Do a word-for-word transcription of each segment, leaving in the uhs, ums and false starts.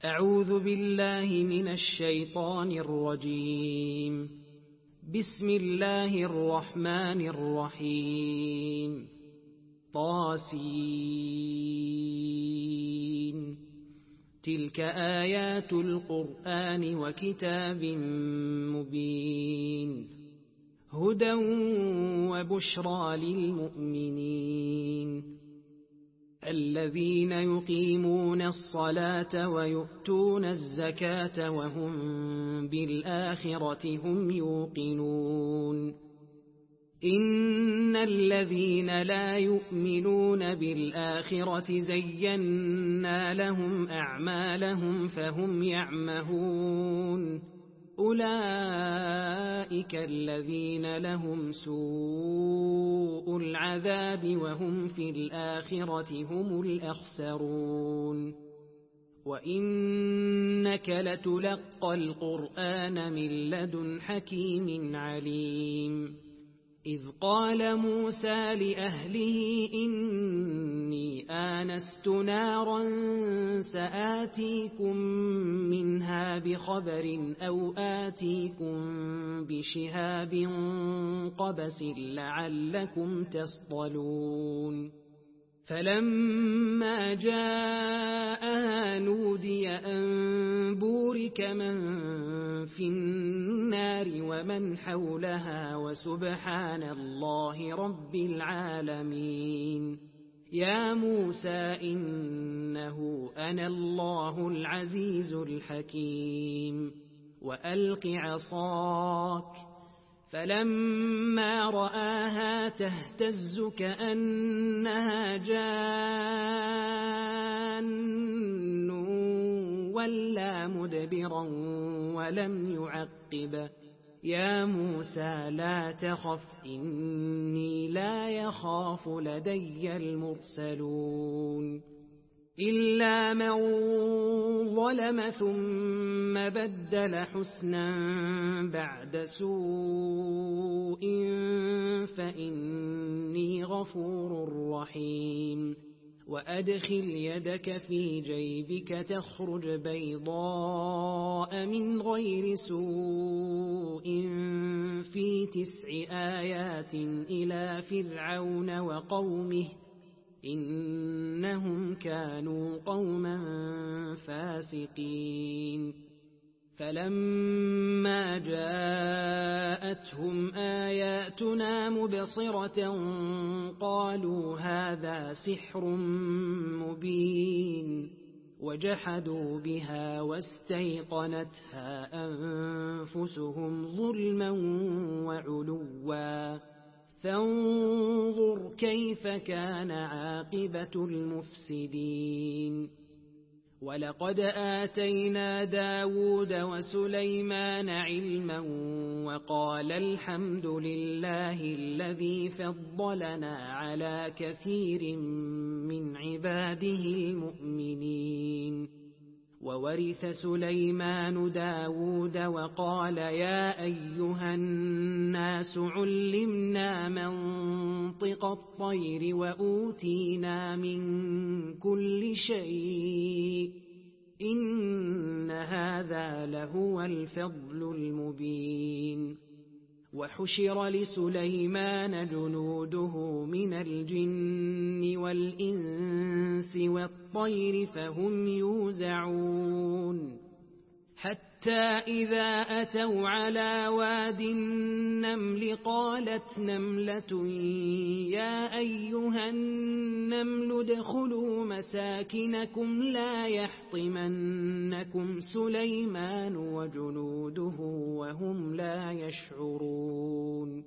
أعوذ بالله من الشيطان الرجيم. بسم الله الرحمن الرحيم. طاسين. تلك آيات القرآن وكتاب مبين، هدى وبشرى للمؤمنين الذين يقيمون الصلاة ويؤتون الزكاة وهم بالآخرة هم يوقنون. إن الذين لا يؤمنون بالآخرة زينا لهم أعمالهم فهم يعمهون. أولئك الذين لهم سوء العذاب وهم في الآخرة هم الأخسرون. وإنك لتلقى القرآن من لدن حكيم عليم. إذ قال موسى لأهله إني آنست نارا سآتيكم منها بخبر أو آتيكم بشهاب قبس لعلكم تصطلون. فلما جاءها نودي أن بورك من في النار ومن حولها وسبحان الله رب العالمين. يا موسى إنه أنا الله العزيز الحكيم. وألق عصاك. فلما رآها تهتز كأنها جان ولا مدبرا ولم يعقب. يا موسى لا تخف إني لا يخاف لدي المرسلون. إلا من ظلم ثم بدل حسنا بعد سوء فإني غفور رحيم. وأدخل يدك في جيبك تخرج بيضاء من غير سوء في تسع آيات إلى فرعون وقومه إنهم كانوا قوما فاسقين. فلما جاءتهم آياتنا مبصرة قالوا هذا سحر مبين. وجحدوا بها واستيقنتها أنفسهم ظلما وعلوا. فانظر كيف كان عاقبة المفسدين. ولقد آتينا داود وسليمان علما وقال الحمد لله الذي فضلنا على كثير من عباده المؤمنين. وورث سليمان داود وقال يا أيها الناس علمنا منطق الطير وأوتينا من كل شيء إن هذا لهو الفضل المبين. وحشر لسليمان جنوده من الجن والإنس والطير فهم يوزعون. حتى إذا أتوا على واد النمل قالت نملة يا أيها النمل ادخلوا مساكنكم لا يحطمنكم سليمان وجنوده وهم لا يشعرون.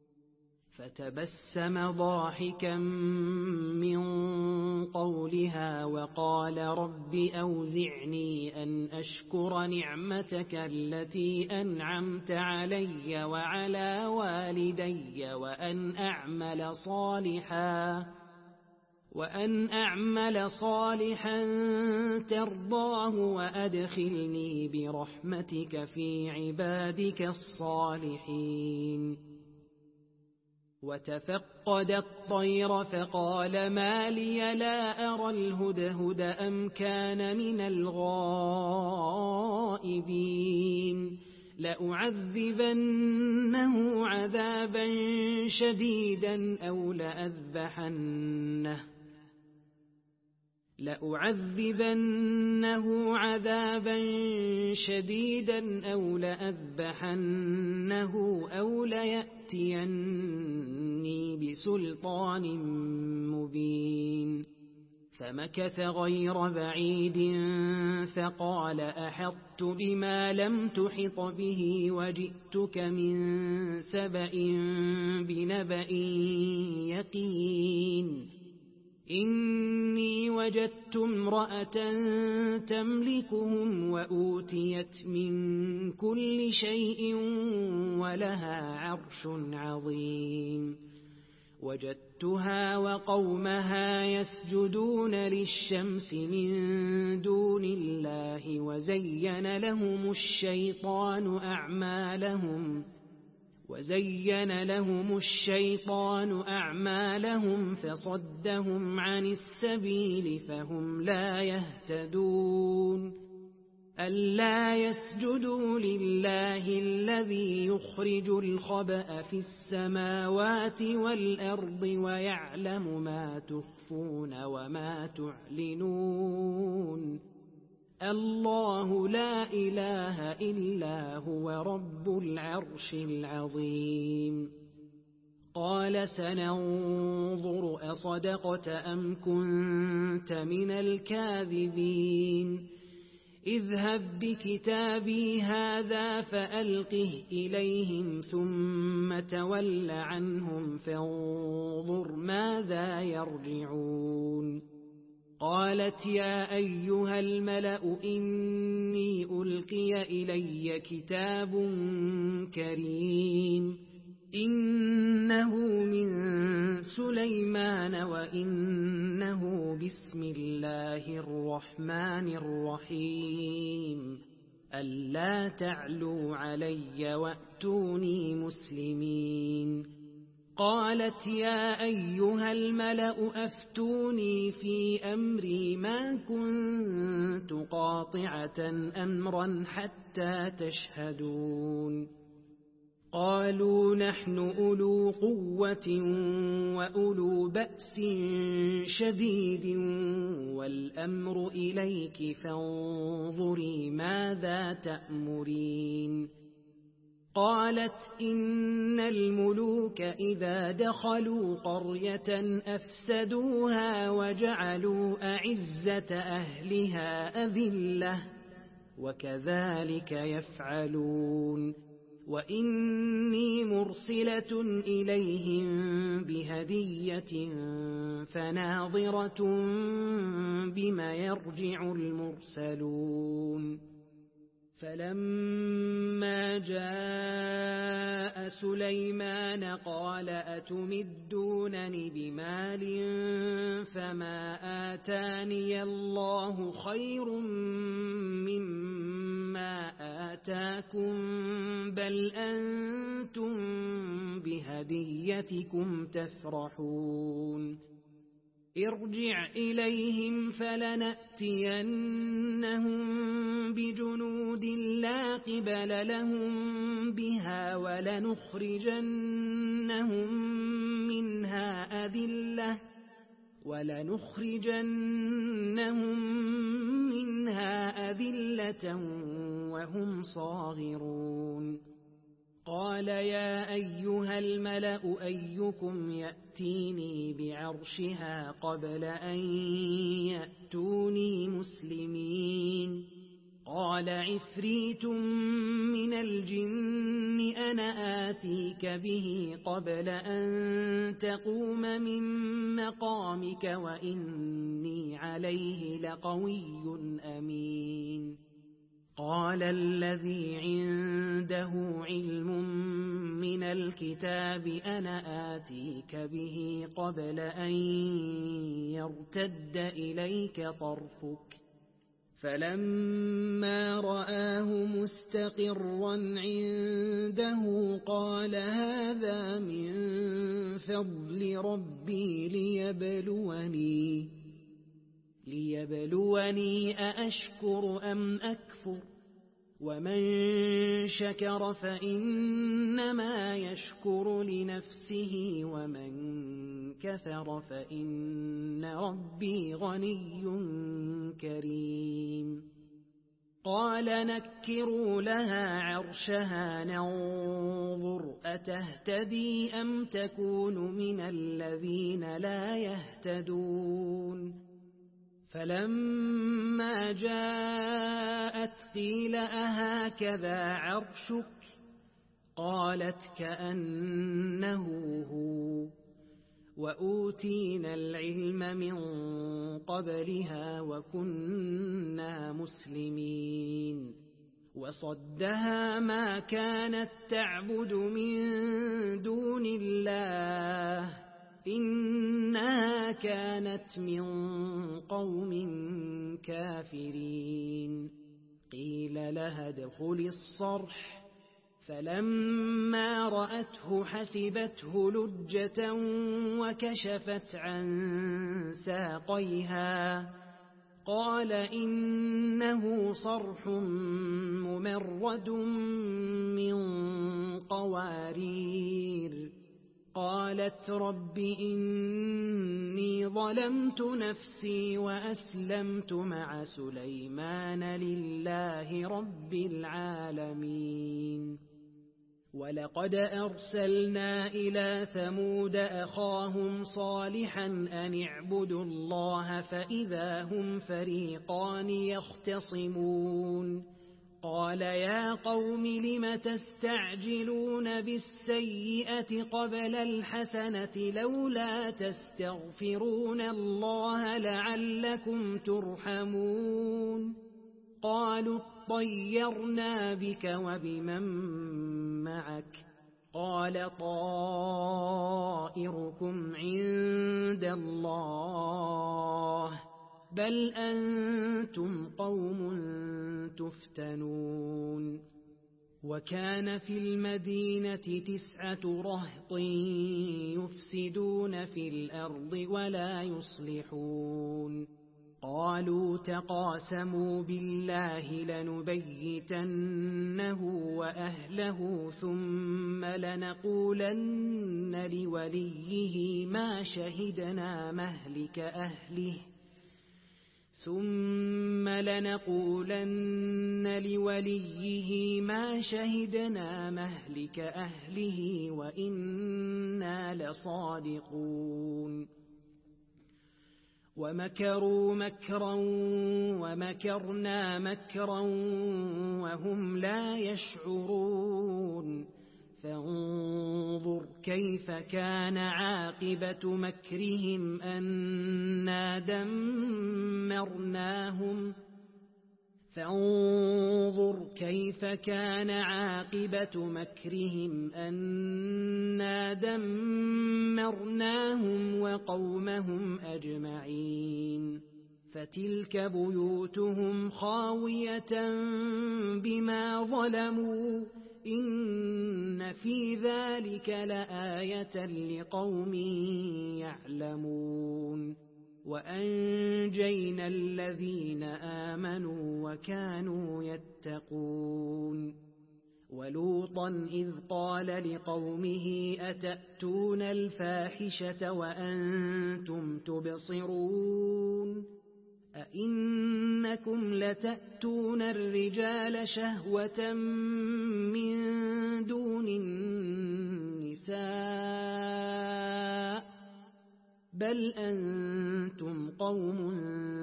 فتبسم ضاحكا من قولها وقال رب أوزعني أن أشكر نعمتك التي أنعمت علي وعلى والدي وأن أعمل صالحا وأن أعمل صالحا ترضاه وأدخلني برحمتك في عبادك الصالحين. وتفقد الطير فقال ما لي لا أرى الهدهد أم كان من الغائبين الغائبين لأعذبنه عذابا شديدا أو لأذبحنه لأعذبنه عذابا شديدا أو لأذبحنه أو ليأتيني بسلطان مبين فمكث غير بعيد فقال أحطت بما لم تحط به وجئتك من سبأ بنبأ يقين إني وجدت امرأة تملكهم وأوتيت من كل شيء ولها عرش عظيم وجدتها وقومها يسجدون للشمس من دون الله وزين لهم الشيطان أعمالهم وزين لهم الشيطان أعمالهم فصدهم عن السبيل فهم لا يهتدون ألا يسجدوا لله الذي يخرج الخبأ في السماوات والأرض ويعلم ما تخفون وما تعلنون الله لا إله إلا هو رب العرش العظيم قال سننظر أصدقت أم كنت من الكاذبين اذهب بكتابي هذا فألقه إليهم ثم تول عنهم فانظر ماذا يرجعون قالت يا أيها الملأ إني ألقي إلي كتاب كريم إنه من سليمان وإنه بسم الله الرحمن الرحيم ألا تعلوا علي وأتوني مسلمين قالت يا أيها الملأ أفتوني في أمري ما كنت قاطعة أمرا حتى تشهدون قالوا نحن أولو قوة وأولو بأس شديد والأمر إليك فانظري ماذا تأمرين قالت إن الملوك إذا دخلوا قرية أفسدوها وجعلوا أعزة أهلها أذلة وكذلك يفعلون وإني مرسلة إليهم بهدية فناظرة بما يرجع المرسلون فلما جاء سليمان قال أتمدونني بمال فما آتاني الله خير مما آتاكم بل أنتم بهديتكم تفرحون ارجع إليهم فلنأتينهم بجنود لا قبل لهم بها ولنخرجنهم منها أذلة ولنخرجنهم منها أذلة وهم صاغرون قال يا أيها الملأ أيكم يأتيني بعرشها قبل أن يأتوني مسلمين قال عفريت من الجن أنا آتيك به قبل أن تقوم من مقامك وإني عليه لقوي أمين قال الذي عنده علم من الكتاب أنا آتيك به قبل أن يرتد إليك طرفك فلما رآه مستقرا عنده قال هذا من فضل ربي ليبلوني ليبلوني أأشكر أم أكفر ومن شكر فإنما يشكر لنفسه ومن كفر فإن ربي غني كريم قال نكروا لها عرشها ننظر أتهتدي أم تكون من الذين لا يهتدون فلما جاءت قيل أهكذا عرشك قالت كأنه هو وأوتينا العلم من قبلها وكنا مسلمين وصدها ما كانت تعبد من دون الله إنها كانت من قوم كافرين قيل لها ادخلي الصرح فلما رأته حسبته لجة وكشفت عن ساقيها قال إنه صرح ممرد من قوارير قالت رب إني ظلمت نفسي وأسلمت مع سليمان لله رب العالمين ولقد أرسلنا إلى ثمود أخاهم صالحا أن اعبدوا الله فإذا هم فريقان يختصمون قال يا قوم لم تستعجلون بالسيئة قبل الحسنة لولا تستغفرون الله لعلكم ترحمون قالوا اطيرنا بك وبمن معك قال طائركم عند الله بل أنتم قوم تفتنون وكان في المدينة تسعة رهط يفسدون في الأرض ولا يصلحون قالوا تقاسموا بالله لنبيتنه وأهله ثم لنقولن لوليه ما شهدنا مهلك أهله ثم لنقولن لوليه ما شهدنا مهلك أهله وإنا لصادقون ومكروا مكرا ومكرنا مكرا وهم لا يشعرون فانظر كيف كان عاقبة مكرهم أنا دمرناهم فانظر كيف كان عاقبة مكرهم أنا دمرناهم وقومهم أجمعين فتلك بيوتهم خاوية بما ظلموا إن في ذلك لآية لقوم يعلمون وأنجينا الذين آمنوا وكانوا يتقون ولوطا إذ قال لقومه أتأتون الفاحشة وأنتم تبصرون أئنكم لتأتون الرجال شهوة من دون النساء بل أنتم قوم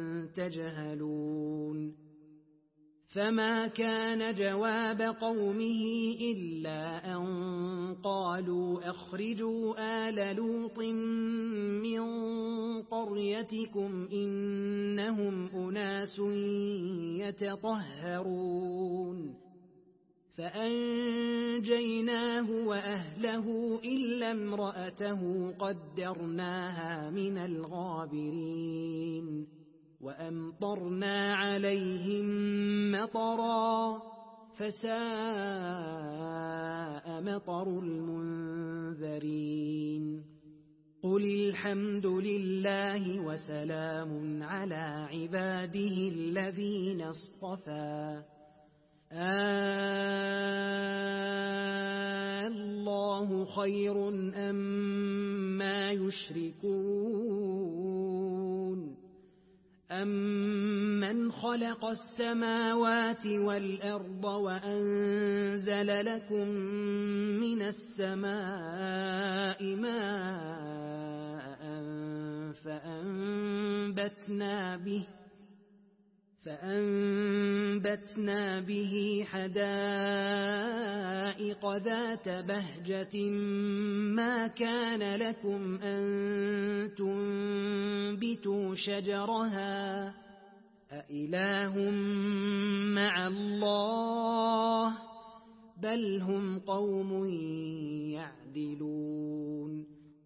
تجهلون فما كان جواب قومه إلا أن قالوا أخرجوا آل لوط من قريتكم إنهم أناس يتطهرون فأنجيناه وأهله إلا امرأته قدرناها من الغابرين وأمطرنا عليهم مطرا فساء مطر المنذرين قل الحمد لله وسلام على عباده الذين اصطفى الله خير أم ما يشركون أمن خلق السماوات والأرض وأنزل لكم من السماء ماء فأنبتنا به فأنبتنا به حدائق ذات بهجة ما كان لكم أن تنبتوا شجرها أإله مع الله بل هم قوم يعدلون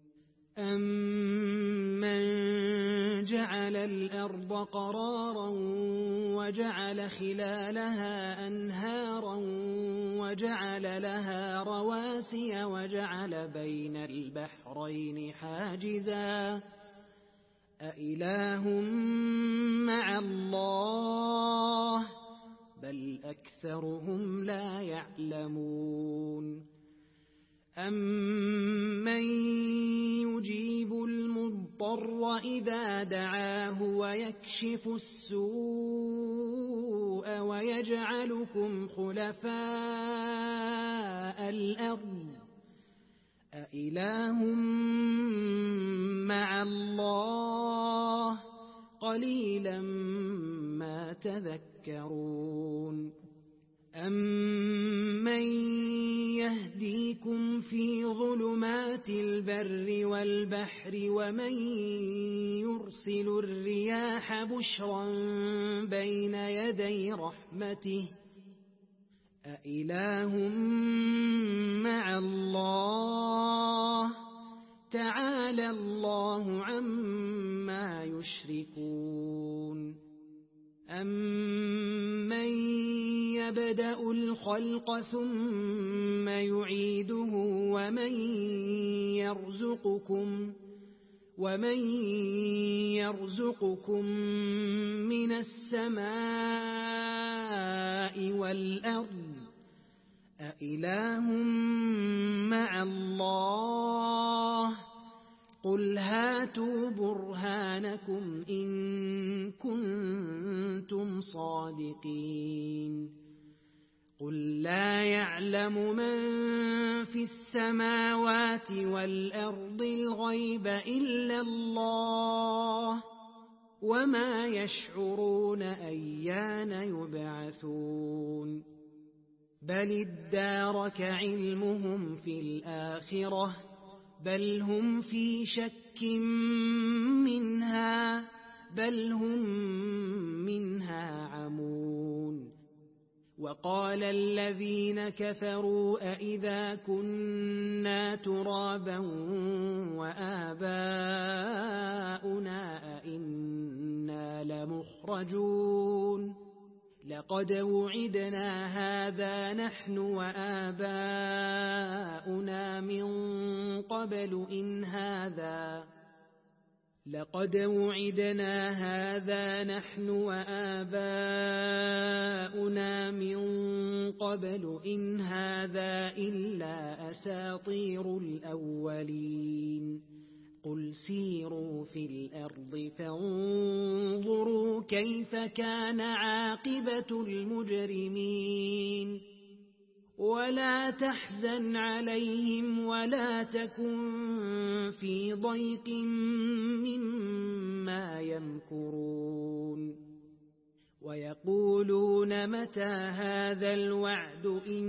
أمن جعل الأرض قرارا وجعل خلالها أنهارا وجعل لها رواسي وجعل بين البحرين حاجزا أإله مع الله بل أكثرهم لا يعلمون أمن يجيب المضطر إذا دعاه ويكشف السوء ويجعلكم خلفاء الأرض أإله مع الله قليلا ما تذكرون أمن يهديكم في ظلمات البر والبحر ومن يرسل الرياح بشرا بين يدي رحمته أإله مع الله تعالى الله عما يشركون أمن يبدأ الخلق ثم يعيده ومن يرزقكم ومن يرزقكم من السماء والأرض أإله مع الله قل هاتوا برهانكم إن كنتم صادقين قل لا يعلم من في السماوات والأرض الغيب إلا الله وما يشعرون أيان يبعثون بل ادارك علمهم في الآخرة بل هم في شك منها بل هم منها عمون وقال الذين كفروا أئذا كنا ترابا وآباؤنا أئنا لمخرجون لقد وعدنا هذا نحن وآباؤنا من قبل إن هذا لقد وعدنا هذا نحن وآباؤنا من قبل إن هذا إلا أساطير الأولين قل سيروا في الأرض فانظروا كيف كان عاقبة المجرمين ولا تحزن عليهم ولا تكن في ضيق مما يمكرون ويقولون متى هذا الوعد إن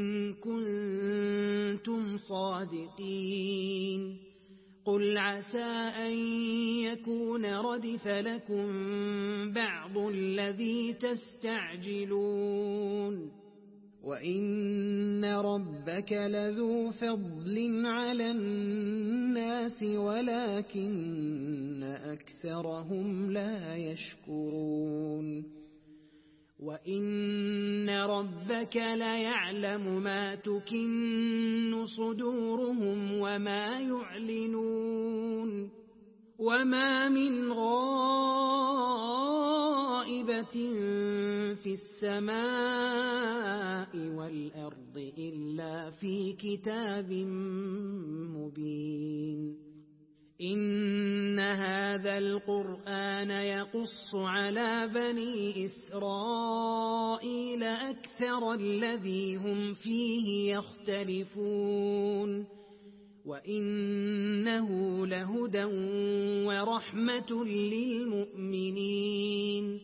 كنتم صادقين قل عسى أن يكون ردف لكم بعض الذي تستعجلون وإن ربك لذو فضل على الناس ولكن أكثرهم لا يشكرون وإن ربك ليعلم ما تكن صدورهم وما يعلنون وما من غائبة غائبة في السماء والأرض إلا في كتاب مبين إن هذا القرآن يقص على بني إسرائيل أكثر الذي هم فيه يختلفون وإنه لهدى ورحمة للمؤمنين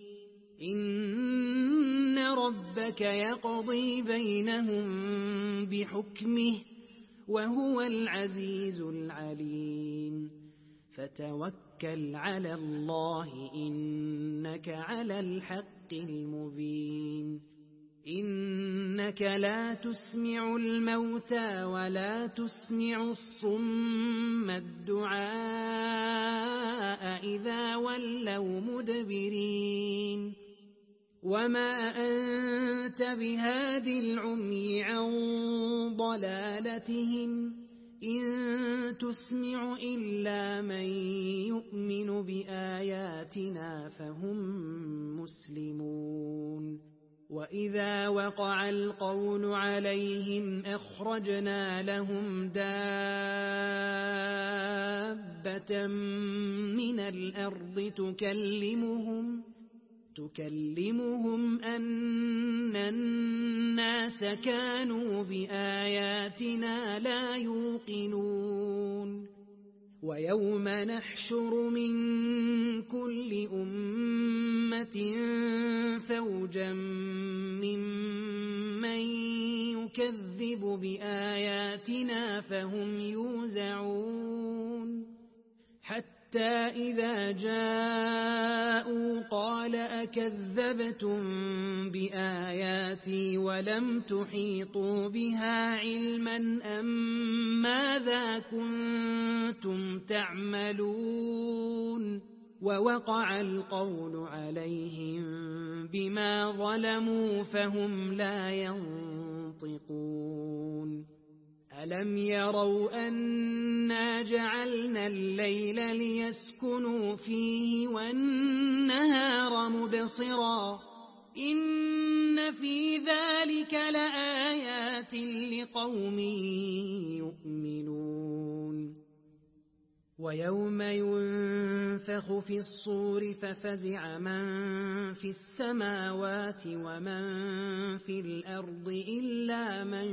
إن ربك يقضي بينهم بحكمه وهو العزيز العليم فتوكل على الله إنك على الحق المبين إنك لا تسمع الموتى ولا تسمع الصم الدعاء إذا ولوا مدبرين وما أنت بهاد العمي عن ضلالتهم إن تسمع إلا من يؤمن بآياتنا فهم مسلمون وإذا وقع القول عليهم أخرجنا لهم دابة من الأرض تكلمهم تكلمهم أن الناس كانوا بآياتنا لا يوقنون ويوم نحشر من كل أمة فوجا ممن يكذب بآياتنا فهم يوزعون حتى إذا جاءوا قال أكذبتم بآياتي ولم تحيطوا بها علما أم ماذا كنتم تعملون ووقع القول عليهم بما ظلموا فهم لا ينطقون ألم يروا أنا جعلنا الليل ليسكنوا فيه والنهار مبصرا إن في ذلك لآيات لقوم يؤمنون ويوم ينفخ في الصور ففزع من في السماوات ومن في الأرض إلا من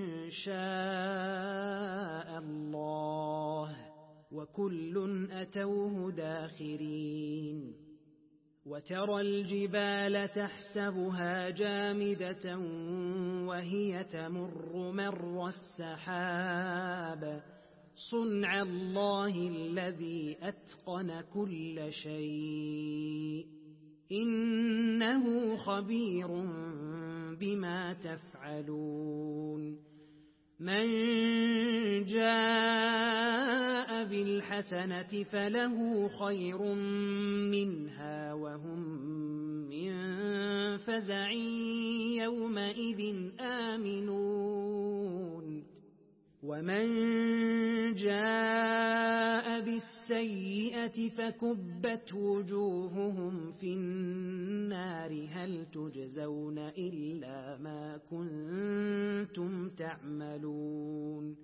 شاء الله وكل أتوه داخرين وترى الجبال تحسبها جامدة وهي تمر مر السحاب صنع الله الذي أتقن كل شيء إنه خبير بما تفعلون من جاء بالحسنة فله خير منها وهم من فزع يومئذ آمنون ومن جاء بالسيئة فكبت وجوههم في النار هل تجزون إلا ما كنتم تعملون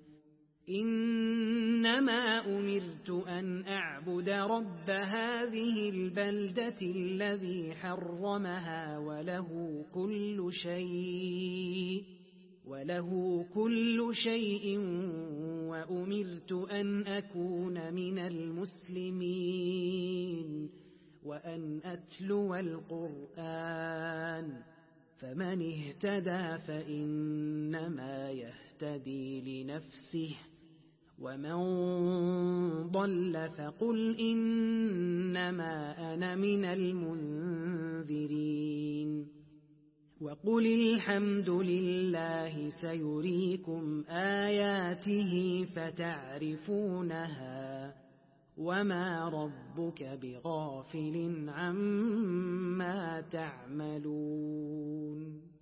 إنما أمرت أن أعبد رب هذه البلدة الذي حرمها وله كل شيء وله كل شيء وأمرت أن أكون من المسلمين وأن أتلو القرآن فمن اهتدى فإنما يهتدي لنفسه ومن ضل فقل إنما أنا من المنذرين وقل الحمد لله سيريكم آياته فتعرفونها وما ربك بغافل عما تعملون